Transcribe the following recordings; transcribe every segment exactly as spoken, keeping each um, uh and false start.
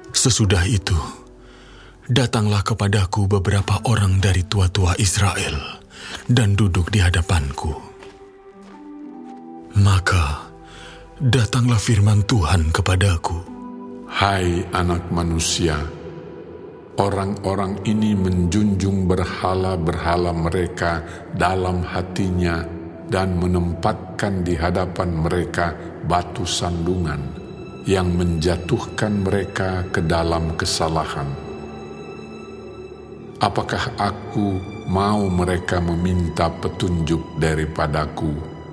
Sesudah itu, datanglah kepadaku beberapa orang dari tua-tua Israel dan duduk di hadapanku. Maka datanglah firman Tuhan kepadaku. Hai anak manusia, orang-orang ini menjunjung berhala-berhala mereka dalam hatinya dan menempatkan di hadapan mereka batu sandungan yang menjatuhkan mereka ke dalam kesalahan. Apakah aku mau mereka meminta petunjuk daripadaku?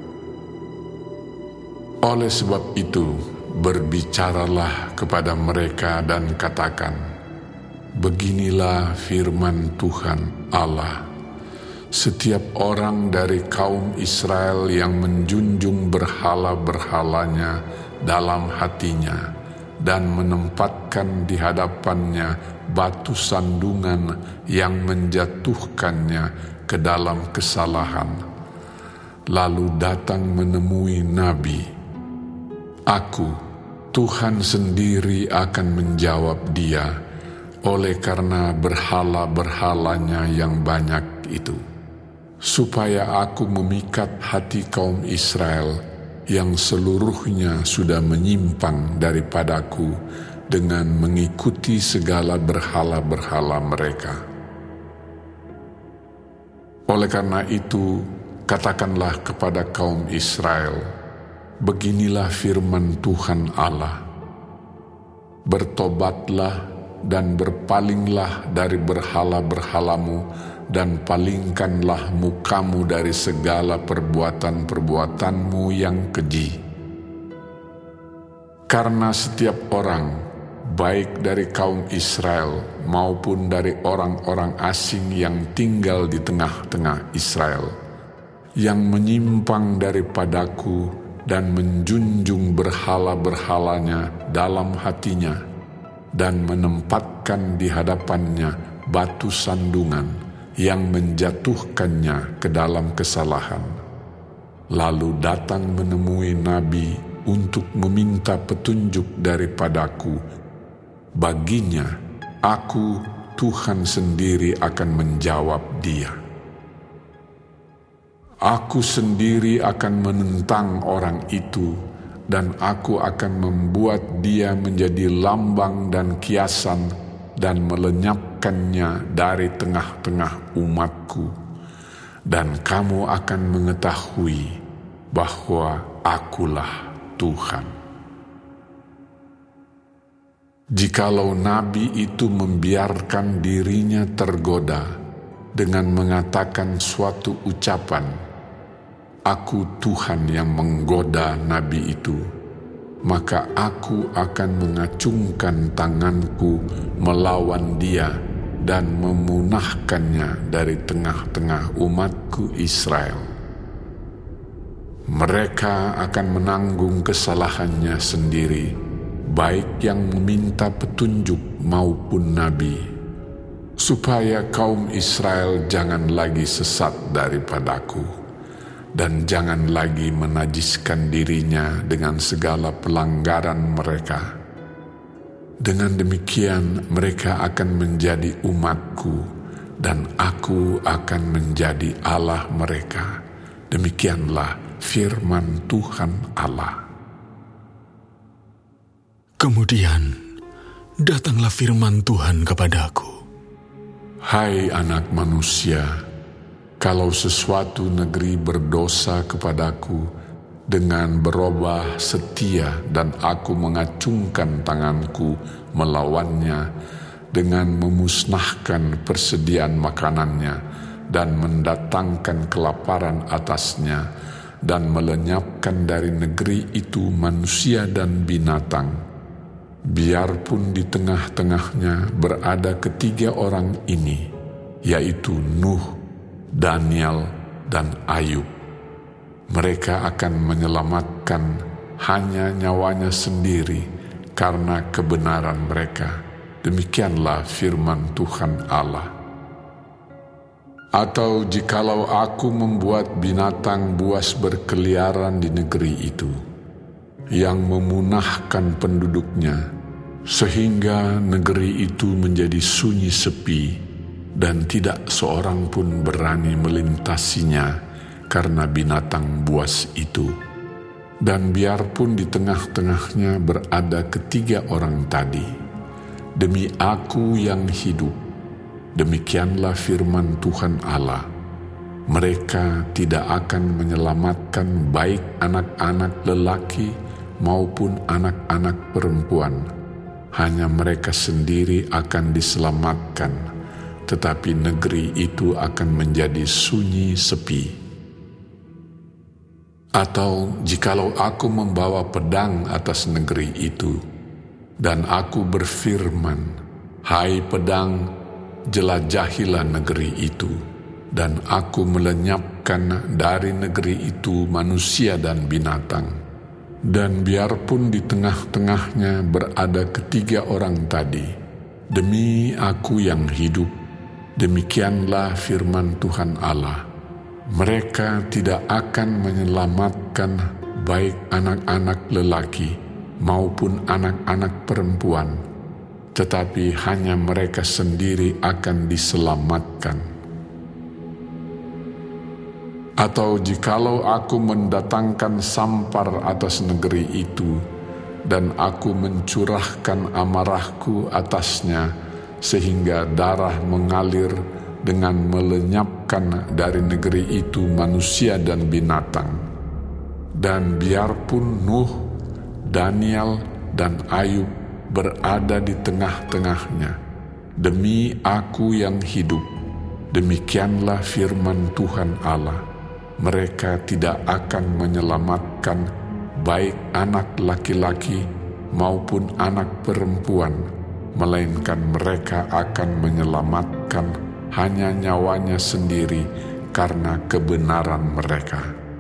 Oleh sebab itu, berbicaralah kepada mereka dan katakan, beginilah firman Tuhan Allah. Setiap orang dari kaum Israel yang menjunjung berhala-berhalanya dalam hatinya dan menempatkan di hadapannya batu sandungan yang menjatuhkannya ke dalam kesalahan, lalu datang menemui nabi, aku, Tuhan sendiri akan menjawab dia oleh karena berhala-berhalanya yang banyak itu, supaya aku memikat hati kaum Israel yang seluruhnya sudah menyimpang daripadaku dengan mengikuti segala berhala-berhala mereka. Oleh karena itu, katakanlah kepada kaum Israel, beginilah firman Tuhan Allah, bertobatlah dan berpalinglah dari berhala-berhalamu dan palingkanlah mukamu dari segala perbuatan-perbuatanmu yang keji. Karena setiap orang, baik dari kaum Israel maupun dari orang-orang asing yang tinggal di tengah-tengah Israel, yang menyimpang daripadaku dan menjunjung berhala-berhalanya dalam hatinya dan menempatkan di hadapannya batu sandungan yang menjatuhkannya ke dalam kesalahan, lalu datang menemui nabi untuk meminta petunjuk daripadaku, baginya aku, Tuhan sendiri akan menjawab dia. Aku sendiri akan menentang orang itu, dan aku akan membuat dia menjadi lambang dan kiasan dan melenyapkannya dari tengah-tengah umatku, dan kamu akan mengetahui bahwa akulah Tuhan. Jikalau nabi itu membiarkan dirinya tergoda dengan mengatakan suatu ucapan, aku Tuhan yang menggoda nabi itu, maka aku akan mengacungkan tanganku melawan dia dan memunahkannya dari tengah-tengah umatku Israel. Mereka akan menanggung kesalahannya sendiri, baik yang meminta petunjuk maupun nabi, supaya kaum Israel jangan lagi sesat daripadaku, dan jangan lagi menajiskan dirinya dengan segala pelanggaran mereka. Dengan demikian mereka akan menjadi umatku, dan aku akan menjadi Allah mereka. Demikianlah firman Tuhan Allah. Kemudian datanglah firman Tuhan kepadaku. Hai anak manusia, kalau sesuatu negeri berdosa kepadaku dengan berubah setia dan aku mengacungkan tanganku melawannya dengan memusnahkan persediaan makanannya dan mendatangkan kelaparan atasnya dan melenyapkan dari negeri itu manusia dan binatang, biarpun di tengah-tengahnya berada ketiga orang ini, yaitu Nuh, Daniel, dan Ayub. Mereka akan menyelamatkan hanya nyawanya sendiri karena kebenaran mereka. Demikianlah firman Tuhan Allah. Atau jikalau aku membuat binatang buas berkeliaran di negeri itu, yang memunahkan penduduknya, sehingga negeri itu menjadi sunyi sepi dan tidak seorang pun berani melintasinya karena binatang buas itu. Dan biarpun di tengah-tengahnya berada ketiga orang tadi, demi Aku yang hidup, demikianlah firman Tuhan Allah, mereka tidak akan menyelamatkan baik anak-anak lelaki maupun anak-anak perempuan. Hanya mereka sendiri akan diselamatkan, tetapi negeri itu akan menjadi sunyi sepi. Atau jikalau Aku membawa pedang atas negeri itu, dan Aku berfirman, hai pedang, jelajahilah negeri itu, dan Aku melenyapkan dari negeri itu manusia dan binatang. Dan biarpun di tengah-tengahnya berada ketiga orang tadi, demi Aku yang hidup, demikianlah firman Tuhan Allah, mereka tidak akan menyelamatkan baik anak-anak lelaki maupun anak-anak perempuan, tetapi hanya mereka sendiri akan diselamatkan. Atau jikalau Aku mendatangkan sampar atas negeri itu, dan Aku mencurahkan amarahku atasnya, sehingga darah mengalir dengan melenyapkan dari negeri itu manusia dan binatang. Dan biarpun Nuh, Daniel, dan Ayub berada di tengah-tengahnya, demi Aku yang hidup, demikianlah firman Tuhan Allah, mereka tidak akan menyelamatkan baik anak laki-laki maupun anak perempuan, melainkan mereka akan menyelamatkan hanya nyawanya sendiri karena kebenaran mereka.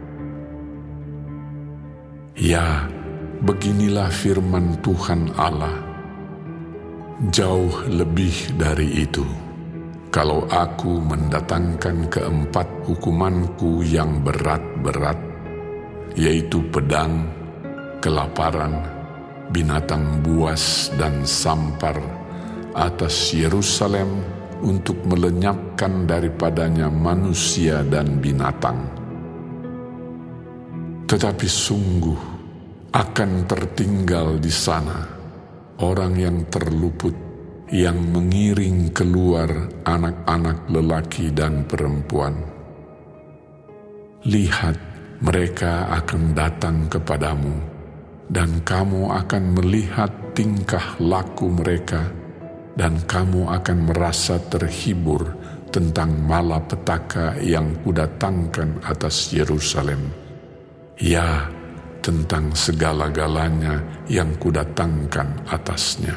Ya, beginilah firman Tuhan Allah. Jauh lebih dari itu, kalau Aku mendatangkan keempat hukumanku yang berat-berat, yaitu pedang, kelaparan, binatang buas, dan sampar atas Yerusalem untuk melenyapkan daripadanya manusia dan binatang. Tetapi sungguh akan tertinggal di sana orang yang terluput, yang mengiring keluar anak-anak lelaki dan perempuan. Lihat, mereka akan datang kepadamu, dan kamu akan melihat tingkah laku mereka, dan kamu akan merasa terhibur tentang malapetaka yang kudatangkan atas Yerusalem. Ya, tentang segala-galanya yang kudatangkan atasnya.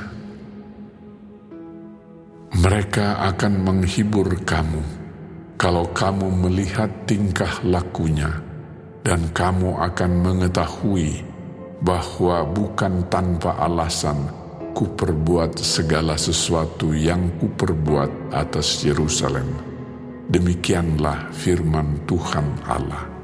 Mereka akan menghibur kamu kalau kamu melihat tingkah lakunya, dan kamu akan mengetahui bahwa bukan tanpa alasan kuperbuat segala sesuatu yang kuperbuat atas Yerusalem. Demikianlah firman Tuhan Allah.